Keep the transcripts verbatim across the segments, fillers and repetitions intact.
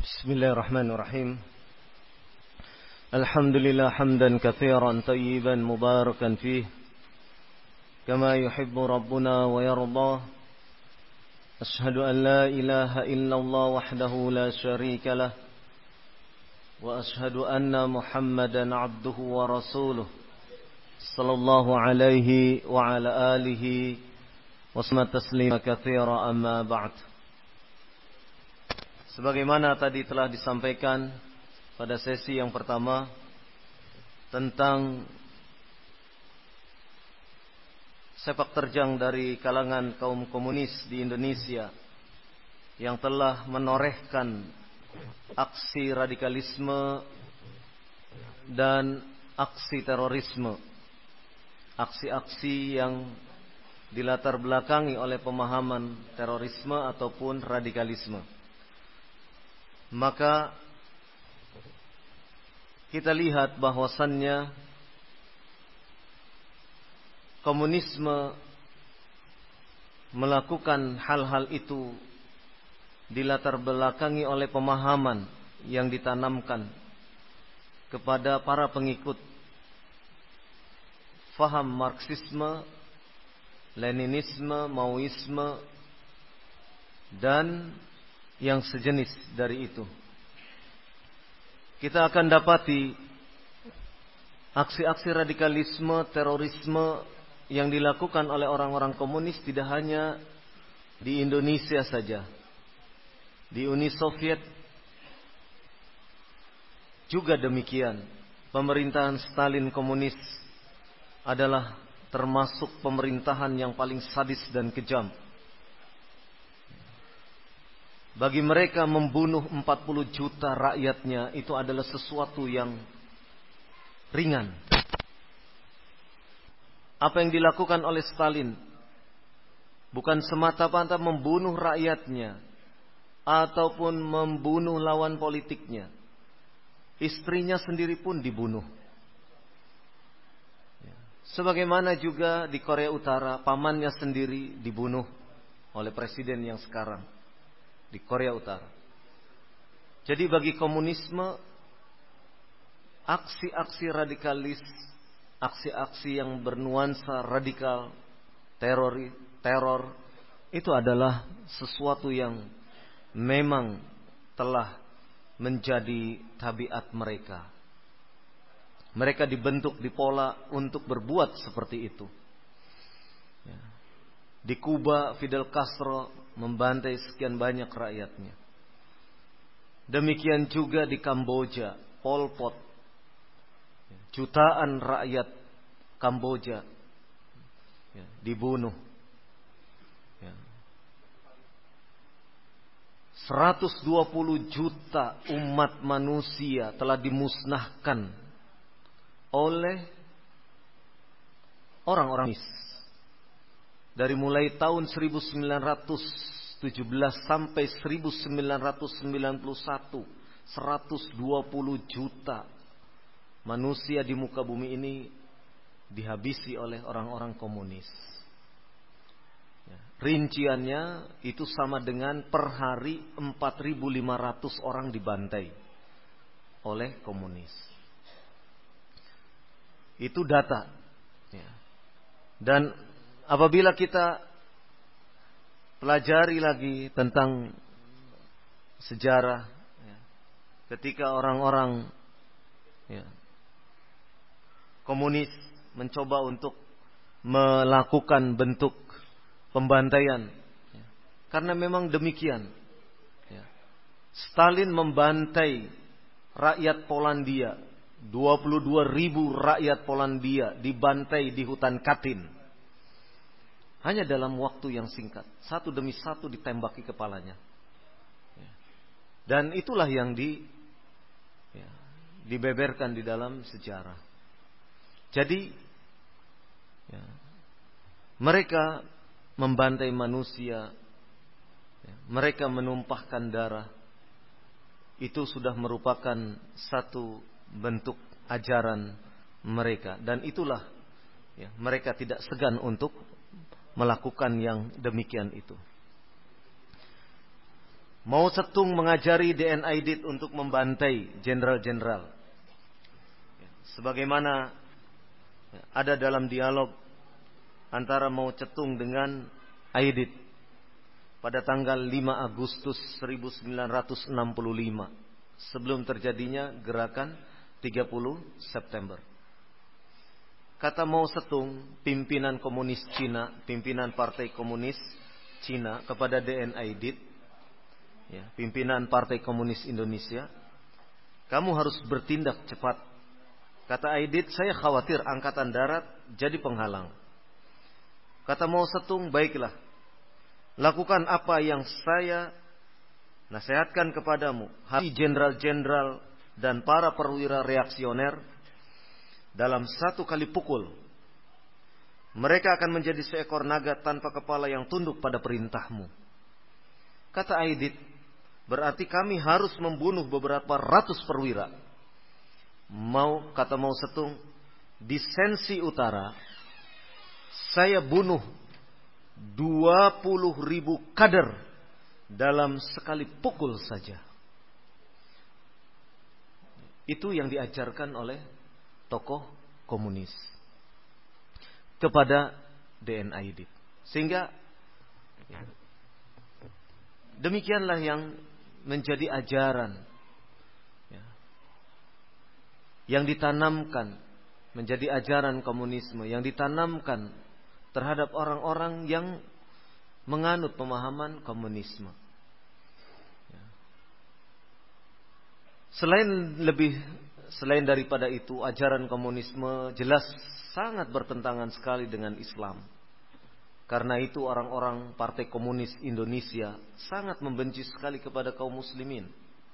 Bismillahirrahmanirrahim. Alhamdulillah hamdan katsiran tayyiban mubarakan fih kama yuhibbu rabbuna wa yardah. Ashhadu an la ilaha illallah wahdahu la syarika lah wa ashhadu anna Muhammadan abduhu wa rasuluh sallallahu alaihi wa ala alihi wa sallam taslima katsira amma ba'd. Sebagaimana tadi telah disampaikan pada sesi yang pertama tentang sepak terjang dari kalangan kaum komunis di Indonesia yang telah menorehkan aksi radikalisme dan aksi terorisme, aksi-aksi yang dilatar belakangi oleh pemahaman terorisme ataupun radikalisme. Maka kita lihat bahwasannya komunisme melakukan hal-hal itu dilatar belakangi oleh pemahaman yang ditanamkan kepada para pengikut faham Marxisme, Leninisme, Maoisme dan yang sejenis dari itu. Kita akan dapati aksi-aksi radikalisme, terorisme yang dilakukan oleh orang-orang komunis tidak hanya di Indonesia saja. Di Uni Soviet juga demikian. Pemerintahan Stalin komunis adalah termasuk pemerintahan yang paling sadis dan kejam. Bagi mereka membunuh empat puluh juta rakyatnya itu adalah sesuatu yang ringan. Apa yang dilakukan oleh Stalin bukan semata-mata membunuh rakyatnya ataupun membunuh lawan politiknya. Istrinya sendiri pun dibunuh. Sebagaimana juga di Korea Utara, pamannya sendiri dibunuh oleh presiden yang sekarang di Korea Utara. Jadi bagi komunisme, aksi-aksi radikalis, aksi-aksi yang bernuansa radikal, teror, teror itu adalah sesuatu yang memang telah menjadi tabiat mereka. Mereka dibentuk, dipola untuk berbuat seperti itu. Di Kuba, Fidel Castro membantai sekian banyak rakyatnya. Demikian juga di Kamboja, Pol Pot, jutaan rakyat Kamboja dibunuh. seratus dua puluh juta umat manusia telah dimusnahkan oleh orang-orang komunis. Dari mulai tahun seribu sembilan ratus tujuh belas sampai seribu sembilan ratus sembilan puluh satu, seratus dua puluh juta manusia di muka bumi ini dihabisi oleh orang-orang komunis. Rinciannya itu sama dengan per hari empat ribu lima ratus orang dibantai oleh komunis. Itu data. Dan apabila kita pelajari lagi tentang sejarah, ketika orang-orang komunis mencoba untuk melakukan bentuk pembantaian, karena memang demikian. Stalin membantai rakyat Polandia, dua puluh dua ribu rakyat Polandia dibantai di hutan Katyn. Hanya dalam waktu yang singkat, satu demi satu ditembaki kepalanya. Dan itulah yang di, ya, dibeberkan di dalam sejarah. Jadi ya, mereka membantai manusia, ya, mereka menumpahkan darah. Itu sudah merupakan satu bentuk ajaran mereka. Dan itulah ya, mereka tidak segan untuk melakukan yang demikian itu. Mao Zedong mengajari D N Aidit untuk membantai jenderal-jenderal. Sebagaimana ada dalam dialog antara Mao Zedong dengan Aidit pada tanggal lima Agustus seribu sembilan ratus enam puluh lima, sebelum terjadinya gerakan tiga puluh September. Kata Mao Zedong, pimpinan komunis Cina, pimpinan Partai Komunis Cina kepada D N Aidit, ya, pimpinan Partai Komunis Indonesia, kamu harus bertindak cepat. Kata Aidit, saya khawatir angkatan darat jadi penghalang. Kata Mao Zedong, baiklah, lakukan apa yang saya nasihatkan kepadamu. Hari jenderal-jenderal dan para perwira reaksioner dalam satu kali pukul, mereka akan menjadi seekor naga tanpa kepala yang tunduk pada perintahmu. Kata Aidit, berarti kami harus membunuh beberapa ratus perwira. Mau, kata Mao Zedong, di Sensi Utara saya bunuh dua puluh ribu kader dalam sekali pukul saja. Itu yang diajarkan oleh tokoh komunis kepada D N Aidit. Sehingga demikianlah yang menjadi ajaran, ya, yang ditanamkan menjadi ajaran komunisme, yang ditanamkan terhadap orang-orang yang menganut pemahaman komunisme. Ya. Selain lebih selain daripada itu, ajaran komunisme jelas sangat bertentangan sekali dengan Islam. Karena itu orang-orang Partai Komunis Indonesia sangat membenci sekali kepada kaum muslimin.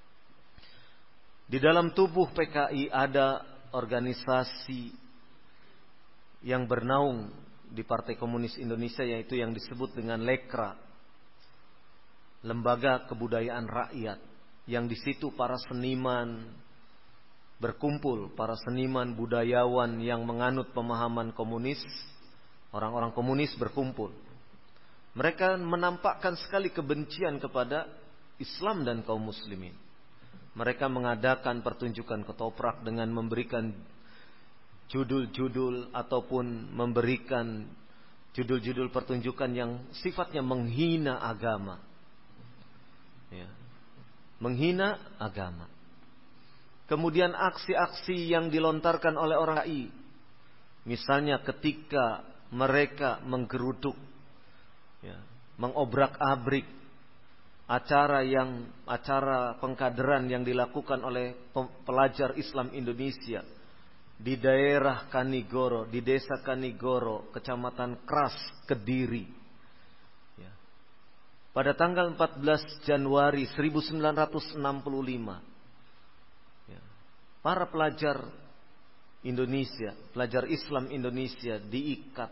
Di dalam tubuh P K I ada organisasi yang bernaung di Partai Komunis Indonesia, yaitu yang disebut dengan Lekra, Lembaga Kebudayaan Rakyat, yang di situ para seniman berkumpul, para seniman budayawan yang menganut pemahaman komunis, orang-orang komunis berkumpul. Mereka menampakkan sekali kebencian kepada Islam dan kaum muslimin. Mereka mengadakan pertunjukan ketoprak dengan memberikan judul-judul ataupun memberikan judul-judul pertunjukan yang sifatnya menghina agama. Ya. Menghina agama. Kemudian aksi-aksi yang dilontarkan oleh orang P K I, misalnya ketika mereka menggeruduk, ya, mengobrak-abrik acara yang acara pengkaderan yang dilakukan oleh pelajar Islam Indonesia di daerah Kanigoro, di desa Kanigoro, kecamatan Kras, Kediri, ya. Pada tanggal empat belas Januari seribu sembilan ratus enam puluh lima, ya, para pelajar Indonesia, pelajar Islam Indonesia diikat,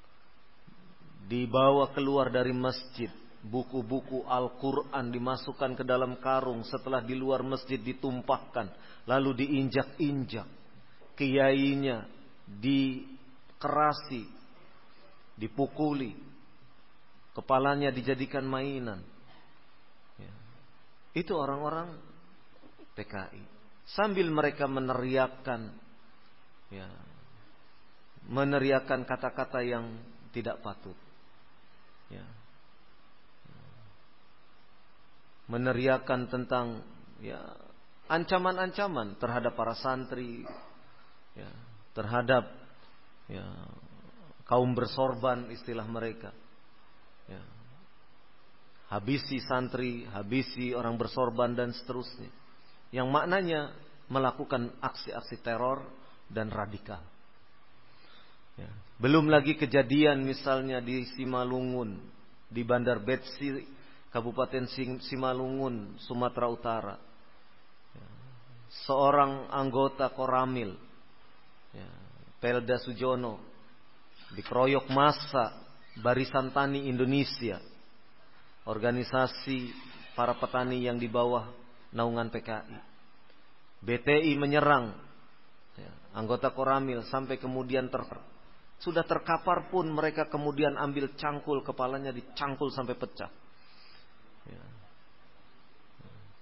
dibawa keluar dari masjid, buku-buku Al-Quran dimasukkan ke dalam karung, setelah di luar masjid ditumpahkan, lalu diinjak-injak, kiainya dikerasi, dipukuli, kepalanya dijadikan mainan, ya. Itu orang-orang P K I. Sambil mereka meneriakkan, ya, meneriakkan kata-kata yang tidak patut, ya, meneriakkan tentang, ya, ancaman-ancaman terhadap para santri, ya, terhadap, ya, kaum bersorban, istilah mereka, ya, habisi santri, habisi orang bersorban dan seterusnya, yang maknanya melakukan aksi-aksi teror dan radikal, ya. Belum lagi kejadian misalnya di Simalungun, di Bandar Betsi, Kabupaten Simalungun, Sumatera Utara, ya. Seorang anggota Koramil, ya, Pelda Sujono, dikeroyok massa Barisan Tani Indonesia, organisasi para petani yang di bawah naungan P K I. B T I menyerang, ya, anggota Koramil sampai kemudian ter sudah terkapar pun mereka kemudian ambil cangkul, kepalanya dicangkul sampai pecah, ya.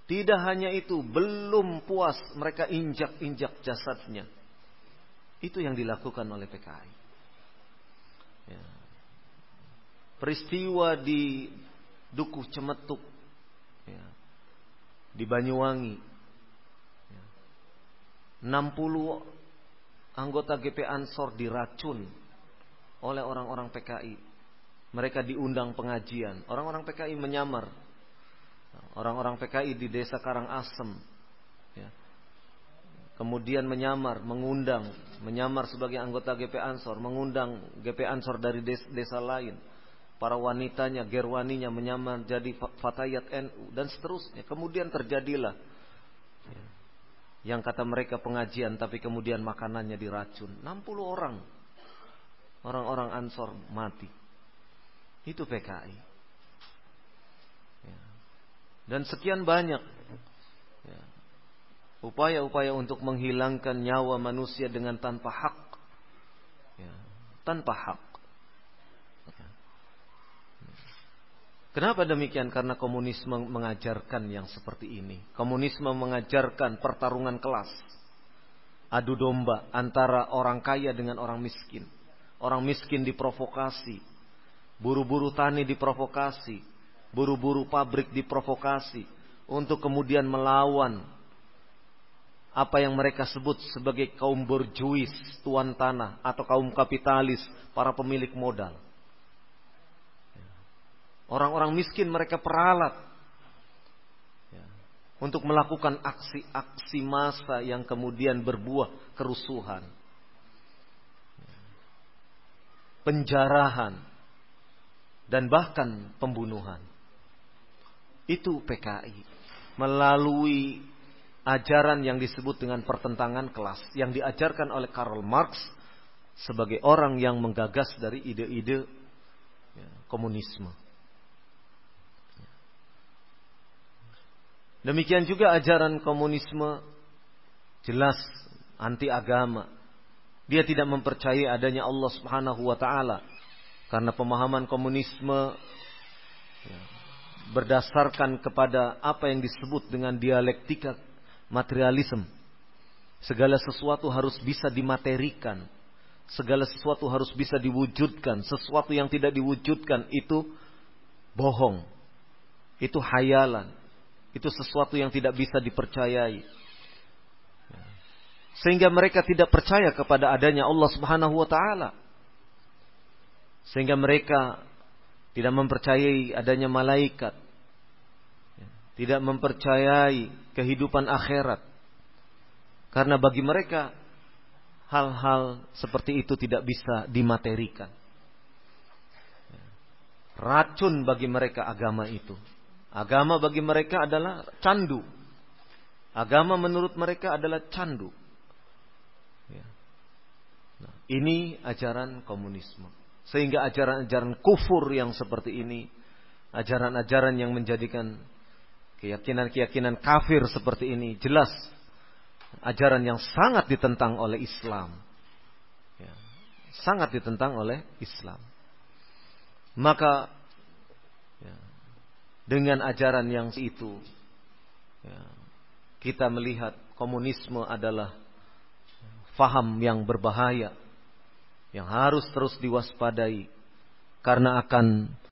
Tidak hanya itu, belum puas mereka injak-injak jasadnya. Itu yang dilakukan oleh P K I. Ya. Peristiwa di Dukuh Cemetuk, ya, di Banyuwangi, ya, enam puluh anggota G P Ansor diracun oleh orang-orang P K I. Mereka diundang pengajian. Orang-orang P K I menyamar. Orang-orang P K I di desa Karangasem, ya, kemudian menyamar, mengundang, menyamar sebagai anggota G P Ansor, mengundang G P Ansor dari desa, desa lain. Para wanitanya, gerwaninya menyamar jadi Fatayat N U dan seterusnya. Kemudian terjadilah, ya, yang kata mereka pengajian, tapi kemudian makanannya diracun. enam puluh orang, orang-orang Ansor mati. Itu P K I. Ya. Dan sekian banyak, ya, upaya-upaya untuk menghilangkan nyawa manusia dengan tanpa hak, ya, tanpa hak. Ya. Kenapa demikian? Karena komunisme mengajarkan yang seperti ini. Komunisme mengajarkan pertarungan kelas, adu domba antara orang kaya dengan orang miskin. Orang miskin diprovokasi, buru-buru tani diprovokasi, buru-buru pabrik diprovokasi untuk kemudian melawan apa yang mereka sebut sebagai kaum borjuis, tuan tanah, atau kaum kapitalis, para pemilik modal. Orang-orang miskin mereka peralat, ya, untuk melakukan aksi-aksi massa yang kemudian berbuah kerusuhan, penjarahan, dan bahkan pembunuhan. Itu P K I melalui ajaran yang disebut dengan pertentangan kelas yang diajarkan oleh Karl Marx sebagai orang yang menggagas dari ide-ide, ya, komunisme. Demikian juga ajaran komunisme jelas anti agama. Dia tidak mempercayai adanya Allah Subhanahu wa taala karena pemahaman komunisme, ya, berdasarkan kepada apa yang disebut dengan dialektika materialisme. Segala sesuatu harus bisa dimaterikan. Segala sesuatu harus bisa diwujudkan. Sesuatu yang tidak diwujudkan itu bohong. Itu hayalan. Itu sesuatu yang tidak bisa dipercayai. Sehingga mereka tidak percaya kepada adanya Allah Subhanahu wa taala. Sehingga mereka tidak mempercayai adanya malaikat. Tidak mempercayai kehidupan akhirat. Karena bagi mereka hal-hal seperti itu tidak bisa dimaterikan. Racun bagi mereka agama itu. Agama bagi mereka adalah candu. Agama menurut mereka adalah candu. Nah, ini ajaran komunisme. Sehingga ajaran-ajaran kufur yang seperti ini, ajaran-ajaran yang menjadikan keyakinan-keyakinan kafir seperti ini, jelas ajaran yang sangat ditentang oleh Islam, ya, sangat ditentang oleh Islam. Maka, ya, dengan ajaran yang itu, ya, kita melihat komunisme adalah faham yang berbahaya, yang harus terus diwaspadai, karena akan